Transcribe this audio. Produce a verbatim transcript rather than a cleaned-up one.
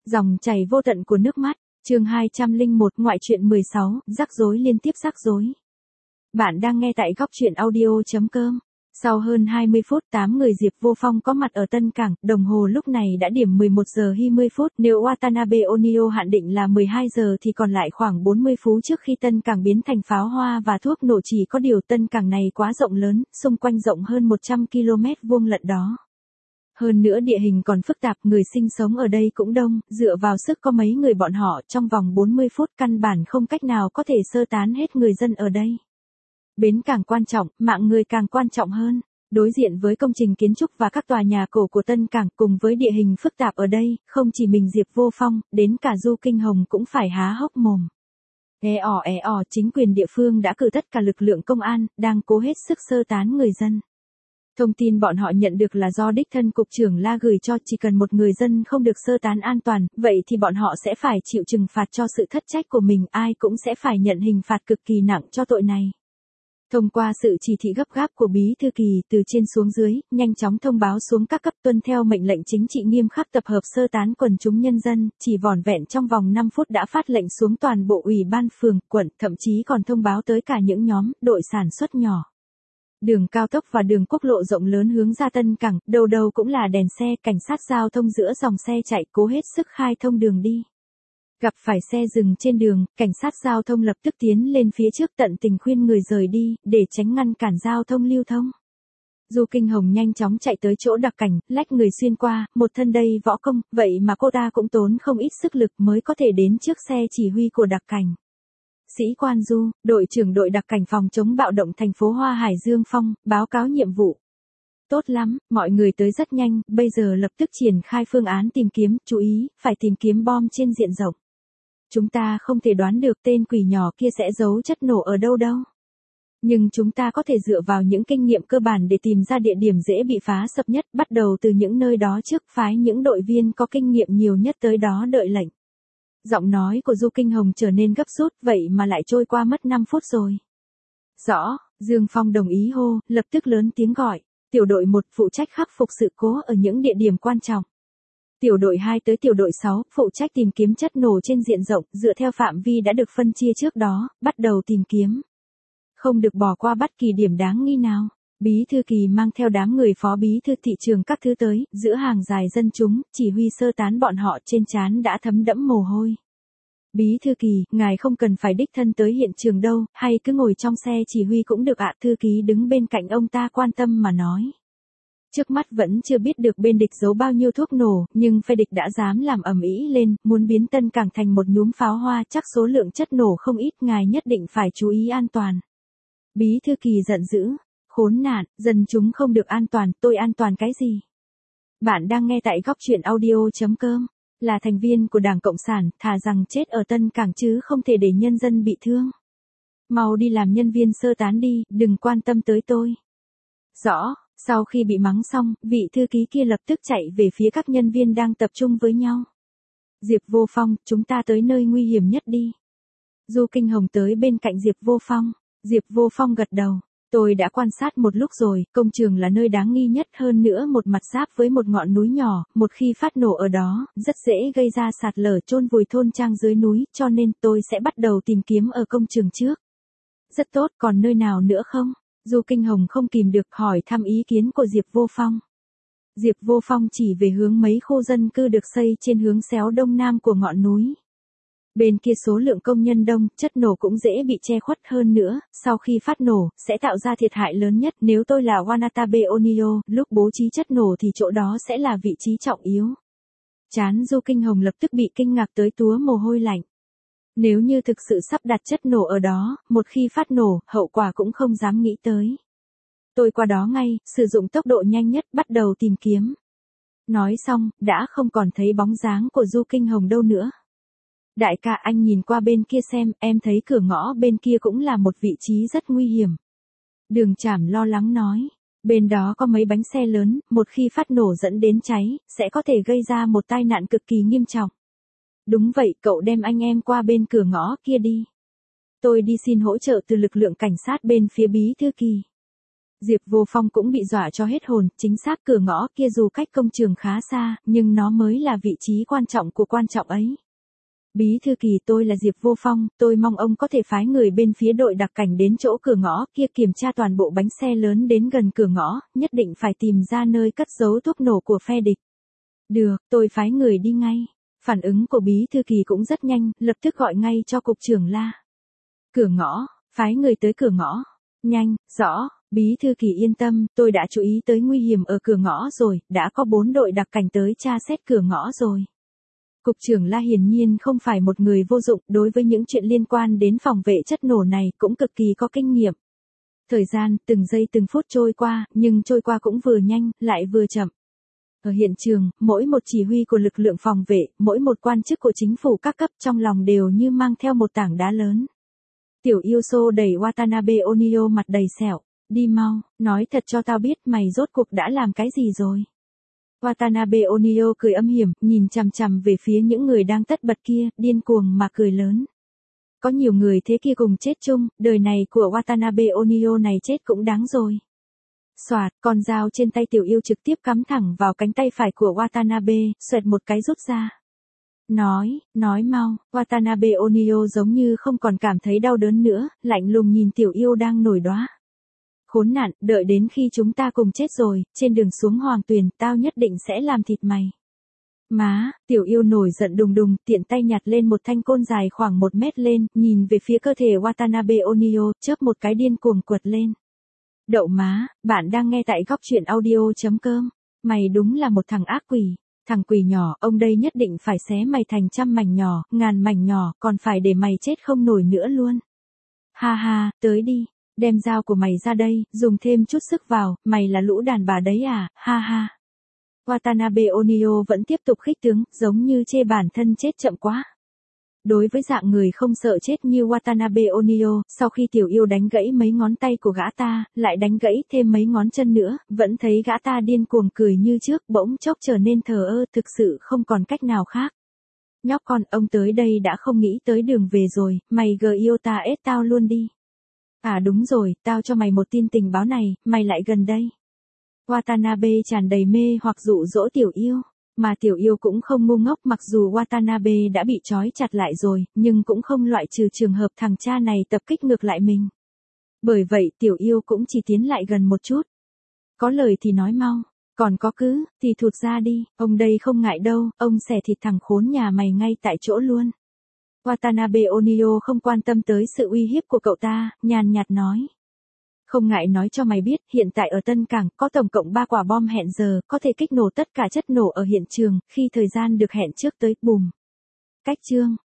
Dòng chảy vô tận của nước mắt, chương hai trăm lẻ một ngoại truyện mười sáu, rắc rối liên tiếp rắc rối. Bạn đang nghe tại góc truyện audio.com. Sau hơn hai mươi phút, tám người Diệp Vô Phong có mặt ở Tân Cảng, đồng hồ lúc này đã điểm mười một giờ hai mươi phút, nếu Watanabe Onio hạn định là mười hai giờ thì còn lại khoảng bốn mươi phút trước khi Tân Cảng biến thành pháo hoa và thuốc nổ. Chỉ có điều Tân Cảng này quá rộng lớn, xung quanh rộng hơn một trăm ki lô mét vuông lận đó. Hơn nữa địa hình còn phức tạp, người sinh sống ở đây cũng đông, dựa vào sức có mấy người bọn họ trong vòng bốn mươi phút căn bản không cách nào có thể sơ tán hết người dân ở đây. Bến cảng quan trọng, mạng người càng quan trọng hơn. Đối diện với công trình kiến trúc và các tòa nhà cổ của Tân Cảng cùng với địa hình phức tạp ở đây, không chỉ mình Diệp Vô Phong, đến cả Du Kinh Hồng cũng phải há hốc mồm. E ỏ e ỏ, chính quyền địa phương đã cử tất cả lực lượng công an, đang cố hết sức sơ tán người dân. Thông tin bọn họ nhận được là do đích thân cục trưởng La gửi cho, chỉ cần một người dân không được sơ tán an toàn, vậy thì bọn họ sẽ phải chịu trừng phạt cho sự thất trách của mình, ai cũng sẽ phải nhận hình phạt cực kỳ nặng cho tội này. Thông qua sự chỉ thị gấp gáp của Bí Thư Kỳ, từ trên xuống dưới, nhanh chóng thông báo xuống các cấp tuân theo mệnh lệnh chính trị nghiêm khắc tập hợp sơ tán quần chúng nhân dân, chỉ vỏn vẹn trong vòng năm phút đã phát lệnh xuống toàn bộ ủy ban phường, quận, thậm chí còn thông báo tới cả những nhóm, đội sản xuất nhỏ. Đường cao tốc và đường quốc lộ rộng lớn hướng ra Tân Cảng, đầu đầu cũng là đèn xe, cảnh sát giao thông giữa dòng xe chạy cố hết sức khai thông đường đi. Gặp phải xe dừng trên đường, cảnh sát giao thông lập tức tiến lên phía trước tận tình khuyên người rời đi, để tránh ngăn cản giao thông lưu thông. Du Kinh Hồng nhanh chóng chạy tới chỗ đặc cảnh, lách người xuyên qua, một thân đầy võ công, vậy mà cô ta cũng tốn không ít sức lực mới có thể đến trước xe chỉ huy của đặc cảnh. Sĩ quan Du, đội trưởng đội đặc cảnh phòng chống bạo động thành phố Hoa Hải Dương Phong, báo cáo nhiệm vụ. Tốt lắm, mọi người tới rất nhanh, bây giờ lập tức triển khai phương án tìm kiếm, chú ý, phải tìm kiếm bom trên diện rộng. Chúng ta không thể đoán được tên quỷ nhỏ kia sẽ giấu chất nổ ở đâu đâu. Nhưng chúng ta có thể dựa vào những kinh nghiệm cơ bản để tìm ra địa điểm dễ bị phá sập nhất, bắt đầu từ những nơi đó trước, phái những đội viên có kinh nghiệm nhiều nhất tới đó đợi lệnh. Giọng nói của Du Kinh Hồng trở nên gấp rút, vậy mà lại trôi qua mất năm phút rồi. Rõ, Dương Phong đồng ý hô, lập tức lớn tiếng gọi. Tiểu đội một phụ trách khắc phục sự cố ở những địa điểm quan trọng. Tiểu đội hai tới tiểu đội sáu phụ trách tìm kiếm chất nổ trên diện rộng, dựa theo phạm vi đã được phân chia trước đó, bắt đầu tìm kiếm. Không được bỏ qua bất kỳ điểm đáng nghi nào. Bí Thư Kỳ mang theo đám người phó bí thư thị trường các thứ tới, giữa hàng dài dân chúng, chỉ huy sơ tán bọn họ, trên trán đã thấm đẫm mồ hôi. Bí Thư Kỳ, ngài không cần phải đích thân tới hiện trường đâu, hay cứ ngồi trong xe chỉ huy cũng được ạ. Thư ký đứng bên cạnh ông ta quan tâm mà nói. Trước mắt vẫn chưa biết được bên địch giấu bao nhiêu thuốc nổ, nhưng phe địch đã dám làm ầm ĩ lên, muốn biến Tân Cảng thành một nhúm pháo hoa, chắc số lượng chất nổ không ít, ngài nhất định phải chú ý an toàn. Bí Thư Kỳ giận dữ. Khốn nạn, dân chúng không được an toàn, tôi an toàn cái gì? Bạn đang nghe tại góc truyện audio.com. Là thành viên của Đảng Cộng sản, thà rằng chết ở Tân Cảng chứ không thể để nhân dân bị thương. Mau đi làm nhân viên sơ tán đi, đừng quan tâm tới tôi. Rõ, sau khi bị mắng xong, vị thư ký kia lập tức chạy về phía các nhân viên đang tập trung với nhau. Diệp Vô Phong, chúng ta tới nơi nguy hiểm nhất đi. Du Kinh Hồng tới bên cạnh Diệp Vô Phong. Diệp Vô Phong gật đầu. Tôi đã quan sát một lúc rồi, công trường là nơi đáng nghi nhất, hơn nữa một mặt giáp với một ngọn núi nhỏ, một khi phát nổ ở đó, rất dễ gây ra sạt lở chôn vùi thôn trang dưới núi, cho nên tôi sẽ bắt đầu tìm kiếm ở công trường trước. Rất tốt, còn nơi nào nữa không? Du Kinh Hồng không kìm được hỏi thăm ý kiến của Diệp Vô Phong. Diệp Vô Phong chỉ về hướng mấy khu dân cư được xây trên hướng xéo đông nam của ngọn núi. Bên kia số lượng công nhân đông, chất nổ cũng dễ bị che khuất, hơn nữa, sau khi phát nổ, sẽ tạo ra thiệt hại lớn nhất. Nếu tôi là Watanabe Onio, lúc bố trí chất nổ thì chỗ đó sẽ là vị trí trọng yếu. Trán Du Kinh Hồng lập tức bị kinh ngạc tới túa mồ hôi lạnh. Nếu như thực sự sắp đặt chất nổ ở đó, một khi phát nổ, hậu quả cũng không dám nghĩ tới. Tôi qua đó ngay, sử dụng tốc độ nhanh nhất, bắt đầu tìm kiếm. Nói xong, đã không còn thấy bóng dáng của Du Kinh Hồng đâu nữa. Đại ca, anh nhìn qua bên kia xem, em thấy cửa ngõ bên kia cũng là một vị trí rất nguy hiểm. Đường Trảm lo lắng nói, bên đó có mấy bánh xe lớn, một khi phát nổ dẫn đến cháy, sẽ có thể gây ra một tai nạn cực kỳ nghiêm trọng. Đúng vậy, cậu đem anh em qua bên cửa ngõ kia đi. Tôi đi xin hỗ trợ từ lực lượng cảnh sát bên phía Bí Thư Kỳ. Diệp Vô Phong cũng bị dọa cho hết hồn, chính xác cửa ngõ kia dù cách công trường khá xa, nhưng nó mới là vị trí quan trọng của quan trọng ấy. Bí thư kỳ, tôi là Diệp Vô Phong, tôi mong ông có thể phái người bên phía đội đặc cảnh đến chỗ cửa ngõ kia kiểm tra toàn bộ bánh xe lớn đến gần cửa ngõ, nhất định phải tìm ra nơi cất giấu thuốc nổ của phe địch. Được, tôi phái người đi ngay. Phản ứng của bí thư kỳ cũng rất nhanh, lập tức gọi ngay cho cục trưởng La. Cửa ngõ, phái người tới cửa ngõ. Nhanh, rõ, bí thư kỳ yên tâm, tôi đã chú ý tới nguy hiểm ở cửa ngõ rồi, đã có bốn đội đặc cảnh tới tra xét cửa ngõ rồi. Cục trưởng La hiển nhiên không phải một người vô dụng, đối với những chuyện liên quan đến phòng vệ chất nổ này cũng cực kỳ có kinh nghiệm. Thời gian, từng giây từng phút trôi qua, nhưng trôi qua cũng vừa nhanh, lại vừa chậm. Ở hiện trường, mỗi một chỉ huy của lực lượng phòng vệ, mỗi một quan chức của chính phủ các cấp trong lòng đều như mang theo một tảng đá lớn. Tiểu yêu xô đẩy Watanabe Onio mặt đầy sẹo. Đi mau, nói thật cho tao biết mày rốt cuộc đã làm cái gì rồi. Watanabe Onio cười âm hiểm, nhìn chằm chằm về phía những người đang tất bật kia, điên cuồng mà cười lớn. Có nhiều người thế kia cùng chết chung, đời này của Watanabe Onio này chết cũng đáng rồi. Xoạt, con dao trên tay tiểu yêu trực tiếp cắm thẳng vào cánh tay phải của Watanabe, xoẹt một cái rút ra. Nói, nói mau, Watanabe Onio giống như không còn cảm thấy đau đớn nữa, lạnh lùng nhìn tiểu yêu đang nổi đóa. Khốn nạn, đợi đến khi chúng ta cùng chết rồi, trên đường xuống Hoàng Tuyền, tao nhất định sẽ làm thịt mày. Má, tiểu yêu nổi giận đùng đùng, tiện tay nhặt lên một thanh côn dài khoảng một mét lên, nhìn về phía cơ thể Watanabe Onio, chớp một cái điên cuồng quật lên. Đậu má, bạn đang nghe tại góc truyện audio chấm com. Mày đúng là một thằng ác quỷ. Thằng quỷ nhỏ, ông đây nhất định phải xé mày thành trăm mảnh nhỏ, ngàn mảnh nhỏ, còn phải để mày chết không nổi nữa luôn. Ha ha, tới đi, đem dao của mày ra đây, dùng thêm chút sức vào, mày là lũ đàn bà đấy à, ha ha. Watanabe Onio vẫn tiếp tục khích tướng, giống như chê bản thân chết chậm quá. Đối với dạng người không sợ chết như Watanabe Onio, sau khi tiểu yêu đánh gãy mấy ngón tay của gã ta, lại đánh gãy thêm mấy ngón chân nữa, vẫn thấy gã ta điên cuồng cười như trước, bỗng chốc trở nên thờ ơ, thực sự không còn cách nào khác. Nhóc con, ông tới đây đã không nghĩ tới đường về rồi, mày gờ yêu ta ết tao luôn đi. À đúng rồi, tao cho mày một tin tình báo này, mày lại gần đây. Watanabe tràn đầy mê hoặc dụ dỗ tiểu yêu. Mà tiểu yêu cũng không ngu ngốc, mặc dù Watanabe đã bị trói chặt lại rồi, nhưng cũng không loại trừ trường hợp thằng cha này tập kích ngược lại mình. Bởi vậy tiểu yêu cũng chỉ tiến lại gần một chút. Có lời thì nói mau, còn có cứ, thì thụt ra đi, ông đây không ngại đâu, ông xẻ thịt thằng khốn nhà mày ngay tại chỗ luôn. Watanabe Onio không quan tâm tới sự uy hiếp của cậu ta, nhàn nhạt nói. Không ngại nói cho mày biết, hiện tại ở Tân Cảng, có tổng cộng ba quả bom hẹn giờ, có thể kích nổ tất cả chất nổ ở hiện trường, khi thời gian được hẹn trước tới, bùm. Cách chương.